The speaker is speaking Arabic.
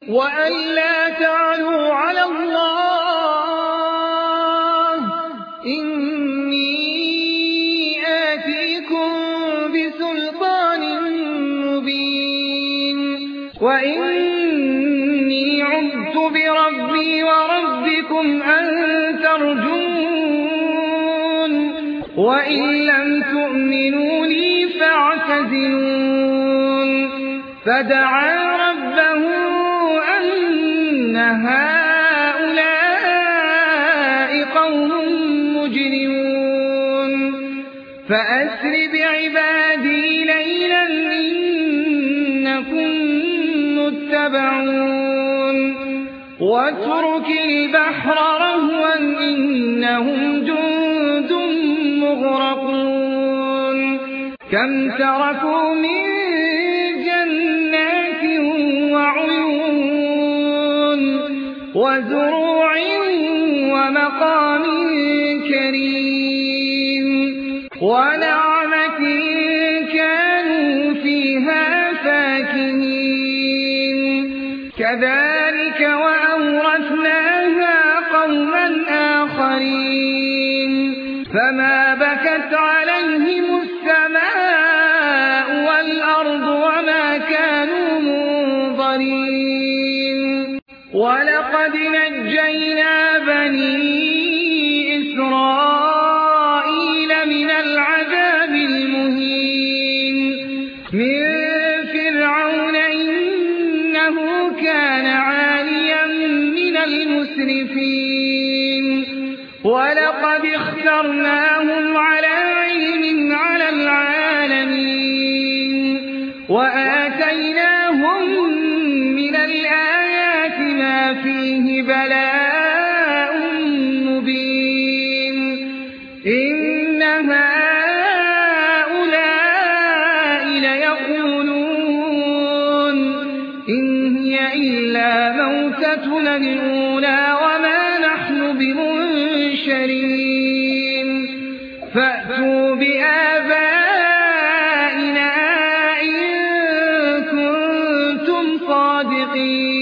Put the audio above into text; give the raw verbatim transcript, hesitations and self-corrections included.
وأن لا تعلوا على الله إني آتيكم بسلطان مبين وإني عذت بربي وربكم أن ترجون وإن لم تؤمنوا لي فاعتزلون فدعا ربه أن هؤلاء قوم مجرمون فأسر بعبادي ليلا إنكم متبعون واترك البحر رهوا إنهم جند مغرقون كم تركوا من جنات وعيون وزروع ومقام كريم ونعمة كانوا فيها فاكهين كذلك وأورثناها قوما آخرين فما بكت عليهم السماء والأرض وما كانوا منظرين ولقد نجينا بني إسرائيل من العذاب المهين من فرعون إنه كان عاليا من المسرفين ولقد اخترناهم على علم على العالمين وآتيناهم من الآيات ما فيه بلاء مبين إن هؤلاء ليقولون إن هي إلا موتتنا الأولى وما نحن بمنشرين فأتوا بآبائنا إن كنتم صادقين